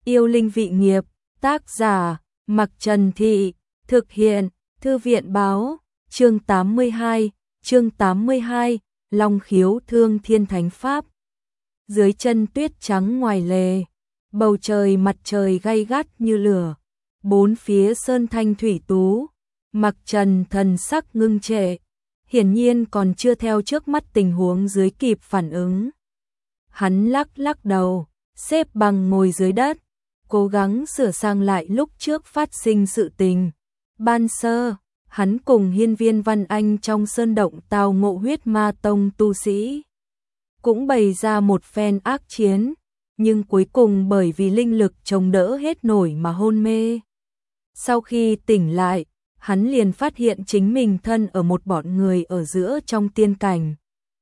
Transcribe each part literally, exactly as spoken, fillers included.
Yêu linh vị nghiệp, tác giả, Mặc Trần Thị, thực hiện, Thư viện báo, chương tám mươi hai, chương tám mươi hai, Long khiếu thương thiên thánh pháp. Dưới chân tuyết trắng ngoài lề, bầu trời mặt trời gay gắt như lửa, bốn phía sơn thanh thủy tú, Mặc Trần thần sắc ngưng trệ, hiển nhiên còn chưa theo trước mắt tình huống dưới kịp phản ứng. Hắn lắc lắc đầu, xếp bằng ngồi dưới đất, cố gắng sửa sang lại lúc trước phát sinh sự tình. Ban sơ, hắn cùng Hiên Viên Văn Anh trong sơn động tao ngộ huyết ma tông tu sĩ, cũng bày ra một phen ác chiến, nhưng cuối cùng bởi vì linh lực chống đỡ hết nổi mà hôn mê. Sau khi tỉnh lại, hắn liền phát hiện chính mình thân ở một bọn người ở giữa trong tiên cảnh,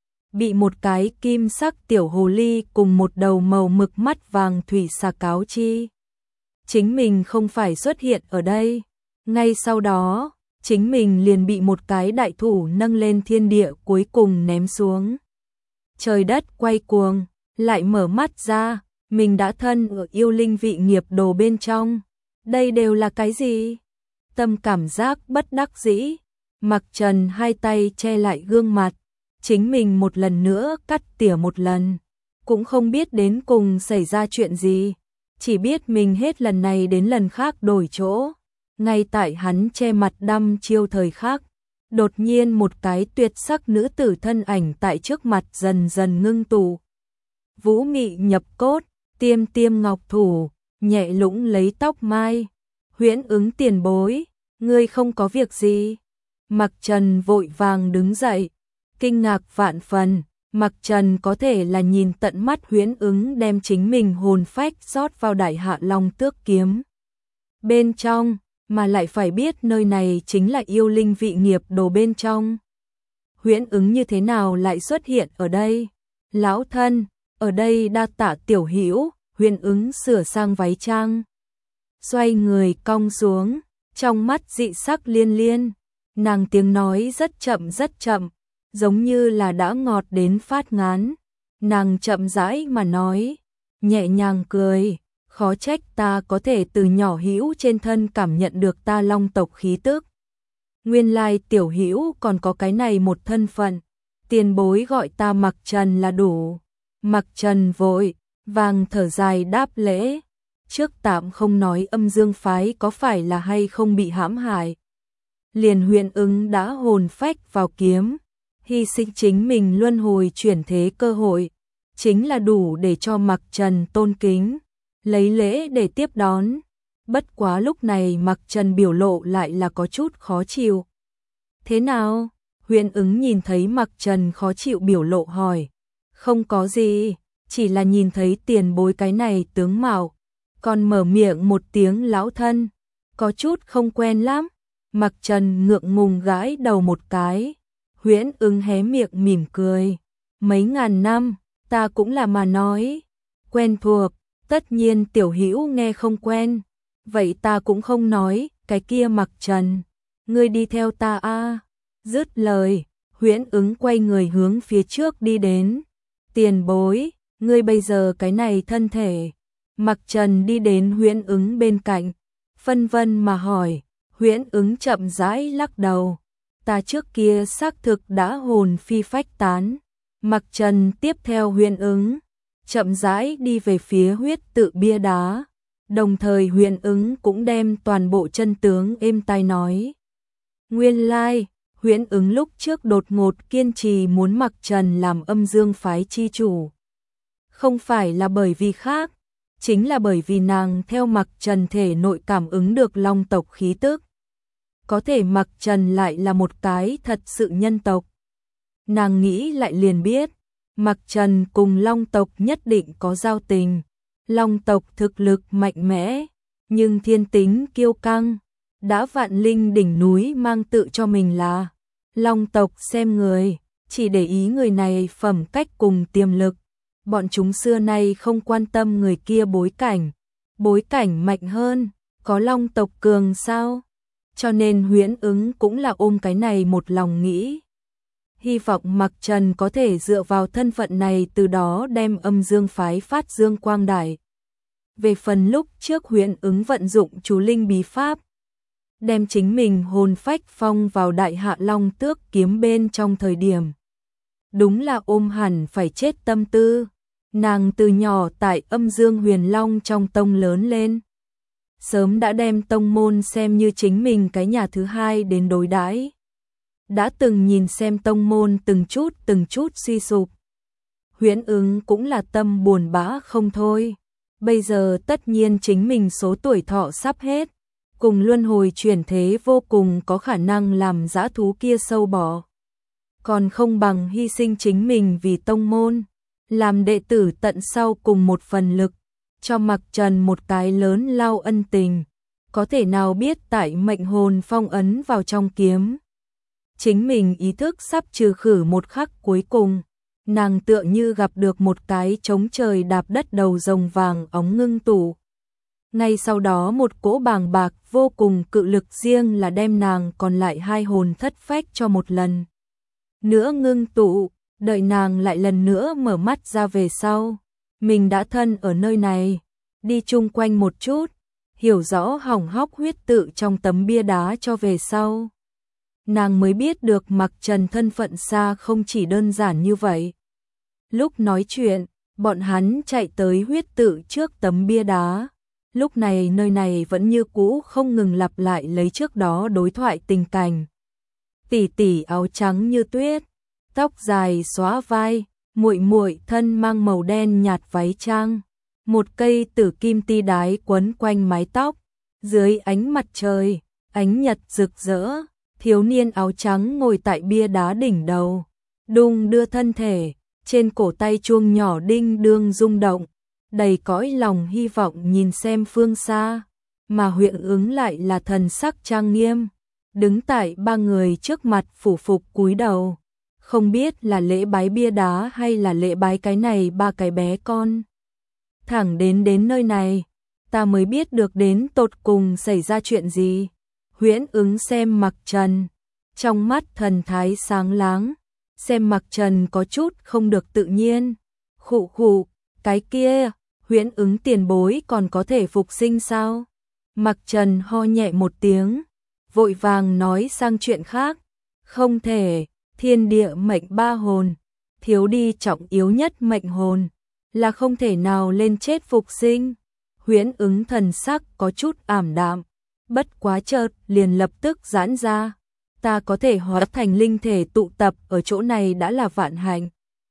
bị một cái kim sắc tiểu hồ ly cùng một đầu màu mực mắt vàng thủy xà cáo chi. Chính mình không phải xuất hiện ở đây. Ngay sau đó, chính mình liền bị một cái đại thủ nâng lên thiên địa cuối cùng ném xuống. Trời đất quay cuồng, lại mở mắt ra, mình đã thân ở yêu linh vị nghiệp đồ bên trong. Đây đều là cái gì? Tâm cảm giác bất đắc dĩ, Mặc Trần hai tay che lại gương mặt, chính mình một lần nữa cắt tỉa một lần, cũng không biết đến cùng xảy ra chuyện gì, chỉ biết mình hết lần này đến lần khác đổi chỗ. Ngay tại hắn che mặt đăm chiêu thời khắc, đột nhiên một cái tuyệt sắc nữ tử thân ảnh tại trước mặt dần dần ngưng tụ. Vũ mị nhập cốt, tiêm tiêm ngọc thủ, nhẹ lũng lấy tóc mai. Huyễn Ứng tiền bối, ngươi không có việc gì? Mặc Trần vội vàng đứng dậy, kinh ngạc vạn phần. Mặc Trần có thể là nhìn tận mắt Huyễn Ứng đem chính mình hồn phách rót vào Đại Hạ Long Tước kiếm bên trong, mà lại phải biết nơi này chính là yêu linh vị nghiệp đồ bên trong. Huyễn Ứng như thế nào lại xuất hiện ở đây? Lão thân, ở đây đa tạ tiểu hữu. Huyễn Ứng sửa sang váy trang, xoay người cong xuống, trong mắt dị sắc liên liên. Nàng tiếng nói rất chậm rất chậm, giống như là đã ngọt đến phát ngán. Nàng chậm rãi mà nói, nhẹ nhàng cười, khó trách ta có thể từ nhỏ hữu trên thân cảm nhận được ta long tộc khí tức. Nguyên lai tiểu hữu còn có cái này một thân phận, tiền bối gọi ta Mặc Trần là đủ. Mặc Trần vội vàng thở dài đáp lễ, trước tạm không nói âm dương phái có phải là hay không bị hãm hại, liền Huyễn Ứng đã hồn phách vào kiếm, hy sinh chính mình luân hồi chuyển thế cơ hội, chính là đủ để cho Mặc Trần tôn kính, lấy lễ để tiếp đón. Bất quá lúc này Mặc Trần biểu lộ lại là có chút khó chịu. Thế nào? Huyễn Ứng nhìn thấy Mặc Trần khó chịu biểu lộ hỏi. Không có gì, chỉ là nhìn thấy tiền bối cái này tướng mạo, còn mở miệng một tiếng lão thân, có chút không quen lắm. Mặc Trần ngượng ngùng gãi đầu một cái. Huyễn Ứng hé miệng mỉm cười. Mấy ngàn năm, ta cũng là mà nói. Quen thuộc, tất nhiên tiểu hữu nghe không quen. Vậy ta cũng không nói, cái kia Mặc Trần, ngươi đi theo ta a. Dứt lời, Huyễn Ứng quay người hướng phía trước đi đến. Tiền bối, ngươi bây giờ cái này thân thể. Mặc Trần đi đến Huyễn Ứng bên cạnh, phân vân mà hỏi. Huyễn Ứng chậm rãi lắc đầu. Ta trước kia xác thực đã hồn phi phách tán. Mặc Trần tiếp theo Huyễn Ứng, chậm rãi đi về phía huyết tự bia đá. Đồng thời Huyễn Ứng cũng đem toàn bộ chân tướng êm tai nói. Nguyên lai, Huyễn Ứng lúc trước đột ngột kiên trì muốn Mặc Trần làm âm dương phái chi chủ. Không phải là bởi vì khác, chính là bởi vì nàng theo Mặc Trần thể nội cảm ứng được long tộc khí tức. Có thể Mặc Trần lại là một cái thật sự nhân tộc. Nàng nghĩ lại liền biết, Mặc Trần cùng long tộc nhất định có giao tình. Long tộc thực lực mạnh mẽ, nhưng thiên tính kiêu căng. Đã vạn linh đỉnh núi mang tự cho mình là long tộc xem người, chỉ để ý người này phẩm cách cùng tiềm lực. Bọn chúng xưa nay không quan tâm người kia bối cảnh. Bối cảnh mạnh hơn, có long tộc cường sao? Cho nên Huyễn Ứng cũng là ôm cái này một lòng nghĩ. Hy vọng Mặc Trần có thể dựa vào thân phận này từ đó đem âm dương phái phát dương quang đại. Về phần lúc trước Huyễn Ứng vận dụng chú linh bí pháp, đem chính mình hồn phách phong vào Đại Hạ Long Tước kiếm bên trong thời điểm, đúng là ôm hẳn phải chết tâm tư. Nàng từ nhỏ tại Âm Dương Huyền Long trong tông lớn lên, sớm đã đem tông môn xem như chính mình cái nhà thứ hai đến đối đãi. Đã từng nhìn xem tông môn từng chút từng chút suy sụp. Huyễn Ứng cũng là tâm buồn bã không thôi. Bây giờ tất nhiên chính mình số tuổi thọ sắp hết, cùng luân hồi chuyển thế vô cùng có khả năng làm dã thú kia sâu bọ. Còn không bằng hy sinh chính mình vì tông môn, làm đệ tử tận sau cùng một phần lực, cho Mặc Trần một cái lớn lao ân tình. Có thể nào biết tại mệnh hồn phong ấn vào trong kiếm, chính mình ý thức sắp trừ khử một khắc cuối cùng, nàng tựa như gặp được một cái trống trời đạp đất đầu rồng vàng óng ngưng tụ. Ngay sau đó một cỗ bàng bạc vô cùng cự lực riêng là đem nàng còn lại hai hồn thất phách cho một lần nữa ngưng tụ. Đợi nàng lại lần nữa mở mắt ra về sau, mình đã thân ở nơi này, đi chung quanh một chút, hiểu rõ hỏng hóc huyết tự trong tấm bia đá cho về sau. Nàng mới biết được Mặc Trần thân phận xa không chỉ đơn giản như vậy. Lúc nói chuyện, bọn hắn chạy tới huyết tự trước tấm bia đá. Lúc này nơi này vẫn như cũ không ngừng lặp lại lấy trước đó đối thoại tình cảnh. Tỷ tỷ áo trắng như tuyết, tóc dài xóa vai, muội muội thân mang màu đen nhạt váy trang, một cây tử kim ti đái quấn quanh mái tóc, dưới ánh mặt trời, ánh nhật rực rỡ, thiếu niên áo trắng ngồi tại bia đá đỉnh đầu, đung đưa thân thể, trên cổ tay chuông nhỏ đinh đương rung động, đầy cõi lòng hy vọng nhìn xem phương xa, mà Huyễn Ứng lại là thần sắc trang nghiêm, đứng tại ba người trước mặt phủ phục cúi đầu. Không biết là lễ bái bia đá hay là lễ bái cái này ba cái bé con. Thẳng đến đến nơi này, ta mới biết được đến tột cùng xảy ra chuyện gì. Huyễn Ứng xem Mặc Trần, trong mắt thần thái sáng láng, xem Mặc Trần có chút không được tự nhiên. Khụ khụ, cái kia, Huyễn Ứng tiền bối còn có thể phục sinh sao? Mặc Trần ho nhẹ một tiếng, vội vàng nói sang chuyện khác. Không thể. Thiên địa mệnh ba hồn, thiếu đi trọng yếu nhất mệnh hồn, là không thể nào lên chết phục sinh. Huyễn Ứng thần sắc có chút ảm đạm, bất quá chợt liền lập tức giãn ra. Ta có thể hóa thành linh thể tụ tập ở chỗ này đã là vạn hạnh.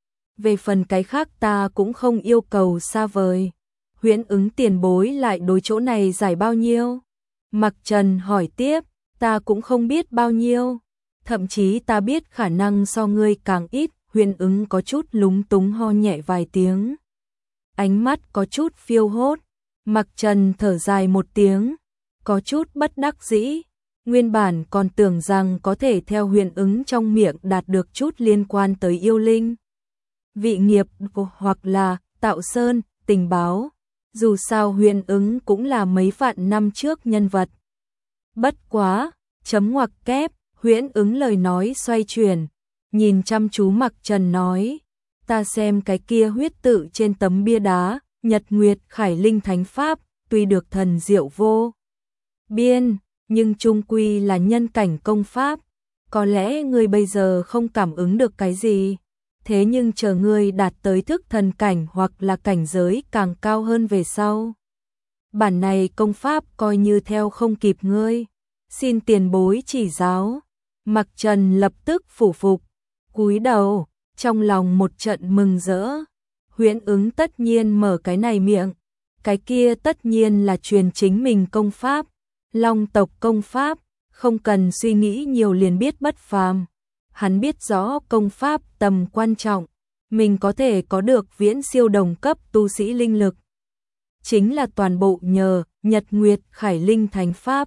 Về phần cái khác ta cũng không yêu cầu xa vời. Huyễn Ứng tiền bối lại đối chỗ này giải bao nhiêu? Mặc Trần hỏi tiếp, ta cũng không biết bao nhiêu. Thậm chí ta biết khả năng so ngươi càng ít. Huyễn Ứng có chút lúng túng ho nhẹ vài tiếng, ánh mắt có chút phiêu hốt. Mặc Trần thở dài một tiếng, có chút bất đắc dĩ. Nguyên bản còn tưởng rằng có thể theo Huyễn Ứng trong miệng đạt được chút liên quan tới yêu linh, vị nghiệp hoặc là Tạo Sơn tình báo. Dù sao Huyễn Ứng cũng là mấy vạn năm trước nhân vật. Bất quá, chấm ngoặc kép. Huyễn Ứng lời nói xoay chuyển, nhìn chăm chú Mặc Trần nói, ta xem cái kia huyết tự trên tấm bia đá, Nhật Nguyệt Khải Linh Thánh Pháp, tuy được thần diệu vô biên, nhưng chung quy là nhân cảnh công pháp, có lẽ ngươi bây giờ không cảm ứng được cái gì, thế nhưng chờ ngươi đạt tới thức thần cảnh hoặc là cảnh giới càng cao hơn về sau. Bản này công pháp coi như theo không kịp ngươi, xin tiền bối chỉ giáo. Mặc Trần lập tức phủ phục, cúi đầu, trong lòng một trận mừng rỡ. Huyễn Ứng tất nhiên mở cái này miệng, cái kia tất nhiên là truyền chính mình công pháp, Long tộc công pháp, không cần suy nghĩ nhiều liền biết bất phàm. Hắn biết rõ công pháp tầm quan trọng, mình có thể có được viễn siêu đồng cấp tu sĩ linh lực, chính là toàn bộ nhờ Nhật Nguyệt Khải Linh Thánh Pháp.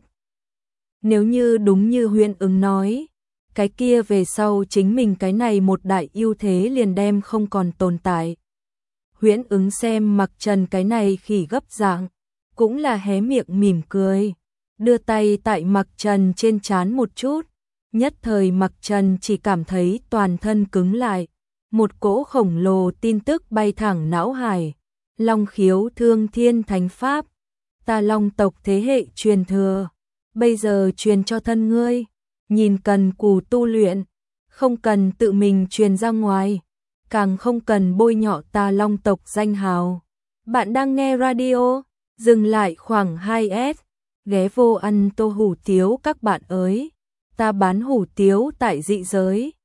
Nếu như đúng như Huyễn Ứng nói, cái kia về sau chính mình cái này một đại ưu thế liền đem không còn tồn tại. Huyễn Ứng xem Mặc Trần cái này khỉ gấp dạng, cũng là hé miệng mỉm cười, đưa tay tại Mặc Trần trên trán một chút, nhất thời Mặc Trần chỉ cảm thấy toàn thân cứng lại, một cỗ khổng lồ tin tức bay thẳng não hải, Long khiếu thương thiên thánh pháp, ta long tộc thế hệ truyền thừa, bây giờ truyền cho thân ngươi, nhìn cần cù tu luyện, không cần tự mình truyền ra ngoài, càng không cần bôi nhọ ta long tộc danh hào. Bạn đang nghe radio, dừng lại khoảng hai s, ghé vô ăn tô hủ tiếu các bạn ơi, ta bán hủ tiếu tại dị giới.